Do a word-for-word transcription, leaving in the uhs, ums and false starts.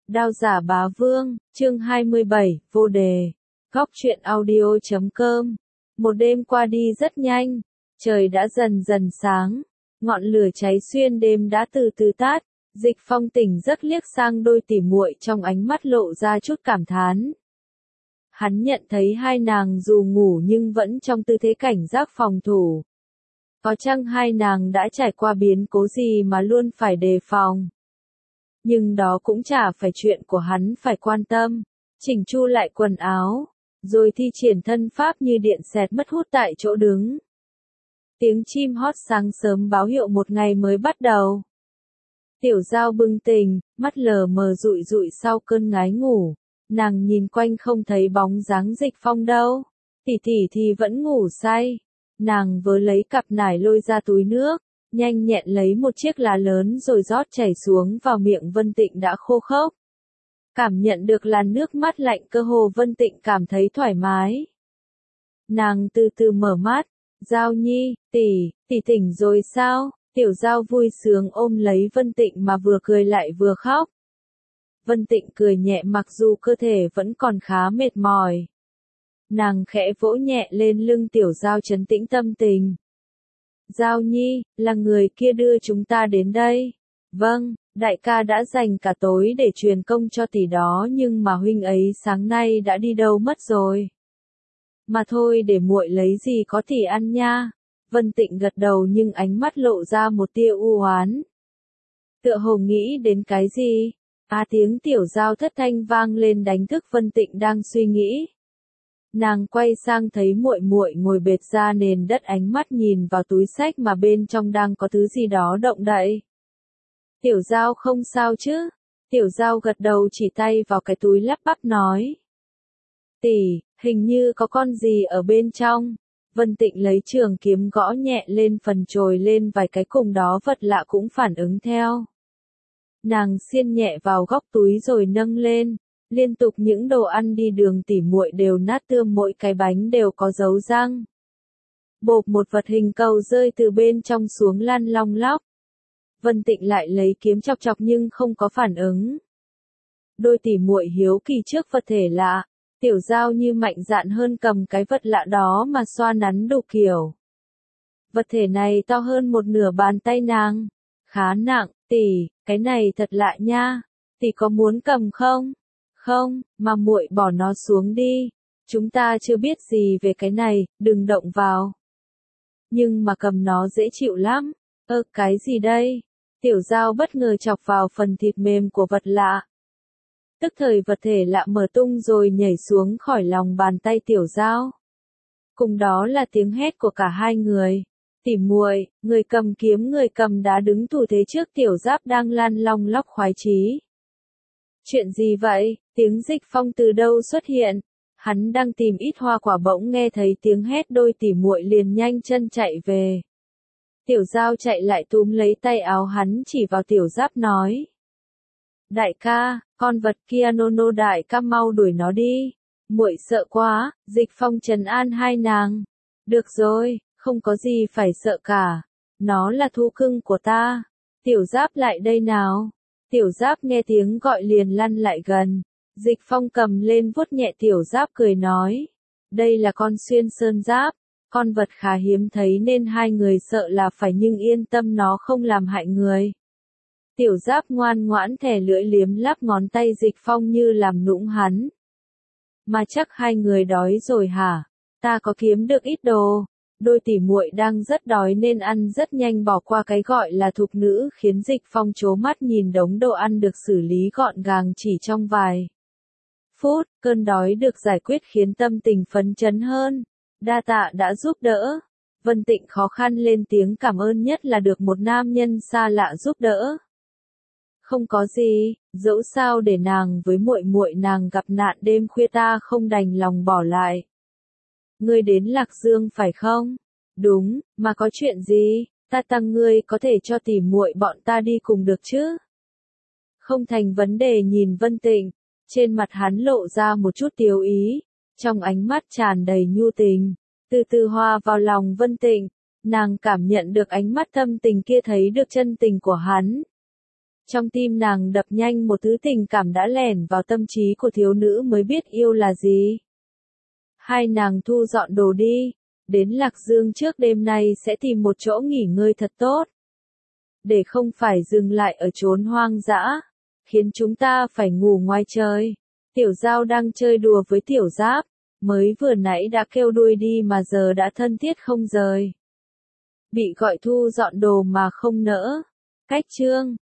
Đao giả bá vương, chương hai mươi bảy, vô đề. Góc truyện audio chấm com. Một đêm qua đi rất nhanh, trời đã dần dần sáng, ngọn lửa cháy xuyên đêm đã từ từ tắt. Dịch Phong tỉnh giấc liếc sang đôi tỉ muội, trong ánh mắt lộ ra chút cảm thán. Hắn nhận thấy hai nàng dù ngủ nhưng vẫn trong tư thế cảnh giác phòng thủ. Có chăng hai nàng đã trải qua biến cố gì mà luôn phải đề phòng. Nhưng đó cũng chả phải chuyện của hắn phải quan tâm. Chỉnh chu lại quần áo, rồi thi triển thân pháp như điện xẹt mất hút tại chỗ đứng. Tiếng chim hót sáng sớm báo hiệu một ngày mới bắt đầu. Tiểu Giao bừng tỉnh, mắt lờ mờ dụi dụi sau cơn ngái ngủ. Nàng nhìn quanh không thấy bóng dáng Dịch Phong đâu. Tỷ tỷ thì vẫn ngủ say. Nàng vớ lấy cặp nải lôi ra túi nước, nhanh nhẹn lấy một chiếc lá lớn rồi rót chảy xuống vào miệng Vân Tịnh đã khô khốc. Cảm nhận được làn nước mát lạnh cơ hồ, Vân Tịnh cảm thấy thoải mái. Nàng từ từ mở mắt, Giao Nhi, tỷ, tỷ tỉnh rồi sao? Tiểu Giao vui sướng ôm lấy Vân Tịnh mà vừa cười lại vừa khóc. Vân Tịnh cười nhẹ mặc dù cơ thể vẫn còn khá mệt mỏi. Nàng khẽ vỗ nhẹ lên lưng Tiểu Giao trấn tĩnh tâm tình. Giao Nhi, là người kia đưa chúng ta đến đây. Vâng, đại ca đã dành cả tối để truyền công cho tỷ đó, nhưng mà huynh ấy sáng nay đã đi đâu mất rồi. Mà thôi, để muội lấy gì có tỷ ăn nha. Vân Tịnh gật đầu nhưng ánh mắt lộ ra một tia u oán. Tựa hồ nghĩ đến cái gì? À, tiếng Tiểu Giao thất thanh vang lên đánh thức Vân Tịnh đang suy nghĩ. Nàng quay sang thấy muội muội ngồi bệt ra nền đất, ánh mắt nhìn vào túi xách mà bên trong đang có thứ gì đó động đậy. Tiểu Giao không sao chứ? Tiểu Giao gật đầu chỉ tay vào cái túi lắp bắp nói. Tỷ, hình như có con gì ở bên trong. Vân Tịnh lấy trường kiếm gõ nhẹ lên phần chồi lên vài cái, cùng đó vật lạ cũng phản ứng theo. Nàng xiên nhẹ vào góc túi rồi nâng lên. Liên tục những đồ ăn đi đường tỉ muội đều nát tươm, mỗi cái bánh đều có dấu răng. Bộp, một vật hình cầu rơi từ bên trong xuống lăn long lóc. Vân Tịnh lại lấy kiếm chọc chọc nhưng không có phản ứng. Đôi tỉ muội hiếu kỳ trước vật thể lạ. Tiểu Giao như mạnh dạn hơn cầm cái vật lạ đó mà xoa nắn đủ kiểu. Vật thể này to hơn một nửa bàn tay nàng. Khá nặng, tỷ, cái này thật lạ nha. Tỷ có muốn cầm không? Không, mà muội bỏ nó xuống đi. Chúng ta chưa biết gì về cái này, đừng động vào. Nhưng mà cầm nó dễ chịu lắm. Ơ, cái gì đây? Tiểu Giao bất ngờ chọc vào phần thịt mềm của vật lạ. Tức thời vật thể lạ mở tung rồi nhảy xuống khỏi lòng bàn tay Tiểu Giao. Cùng đó là tiếng hét của cả hai người. Tỉ muội, người cầm kiếm người cầm đá đứng thủ thế trước Tiểu Giáp đang lăn long lóc khoái chí. Chuyện gì vậy? Tiếng Dịch Phong từ đâu xuất hiện? Hắn đang tìm ít hoa quả, bỗng nghe thấy tiếng hét, đôi tỉ muội liền nhanh chân chạy về. Tiểu Giao chạy lại túm lấy tay áo hắn chỉ vào Tiểu Giáp nói. Đại ca, con vật kia nô nô, đại ca mau đuổi nó đi. Muội sợ quá. Dịch Phong trấn an hai nàng. Được rồi, không có gì phải sợ cả. Nó là thú cưng của ta. Tiểu Giáp lại đây nào. Tiểu Giáp nghe tiếng gọi liền lăn lại gần. Dịch Phong cầm lên vuốt nhẹ Tiểu Giáp cười nói. Đây là con xuyên sơn giáp. Con vật khá hiếm thấy nên hai người sợ là phải, nhưng yên tâm nó không làm hại người. Tiểu Giáp ngoan ngoãn thè lưỡi liếm láp ngón tay Dịch Phong như làm nũng hắn. Mà chắc hai người đói rồi hả? Ta có kiếm được ít đồ. Đôi tỉ muội đang rất đói nên ăn rất nhanh, bỏ qua cái gọi là thục nữ, khiến Dịch Phong trố mắt nhìn đống đồ ăn được xử lý gọn gàng chỉ trong vài phút. Cơn đói được giải quyết khiến tâm tình phấn chấn hơn. Đa tạ đã giúp đỡ. Vân Tịnh khó khăn lên tiếng cảm ơn, nhất là được một nam nhân xa lạ giúp đỡ. Không có gì, dẫu sao để nàng với muội muội nàng gặp nạn đêm khuya ta không đành lòng bỏ lại. Ngươi đến Lạc Dương phải không? Đúng, mà có chuyện gì? Ta tăng ngươi có thể cho tỉ muội bọn ta đi cùng được chứ? Không thành vấn đề. Nhìn Vân Tịnh, trên mặt hắn lộ ra một chút tiếu ý, trong ánh mắt tràn đầy nhu tình, từ từ hòa vào lòng Vân Tịnh. Nàng cảm nhận được ánh mắt thâm tình kia, thấy được chân tình của hắn. Trong tim nàng đập nhanh một thứ tình cảm đã lẻn vào tâm trí của thiếu nữ mới biết yêu là gì. Hai nàng thu dọn đồ đi, đến Lạc Dương trước đêm nay sẽ tìm một chỗ nghỉ ngơi thật tốt. Để không phải dừng lại ở chốn hoang dã, khiến chúng ta phải ngủ ngoài trời. Tiểu Giao đang chơi đùa với Tiểu Giáp, mới vừa nãy đã kêu đuôi đi mà giờ đã thân thiết không rời. Bị gọi thu dọn đồ mà không nỡ. Cách chương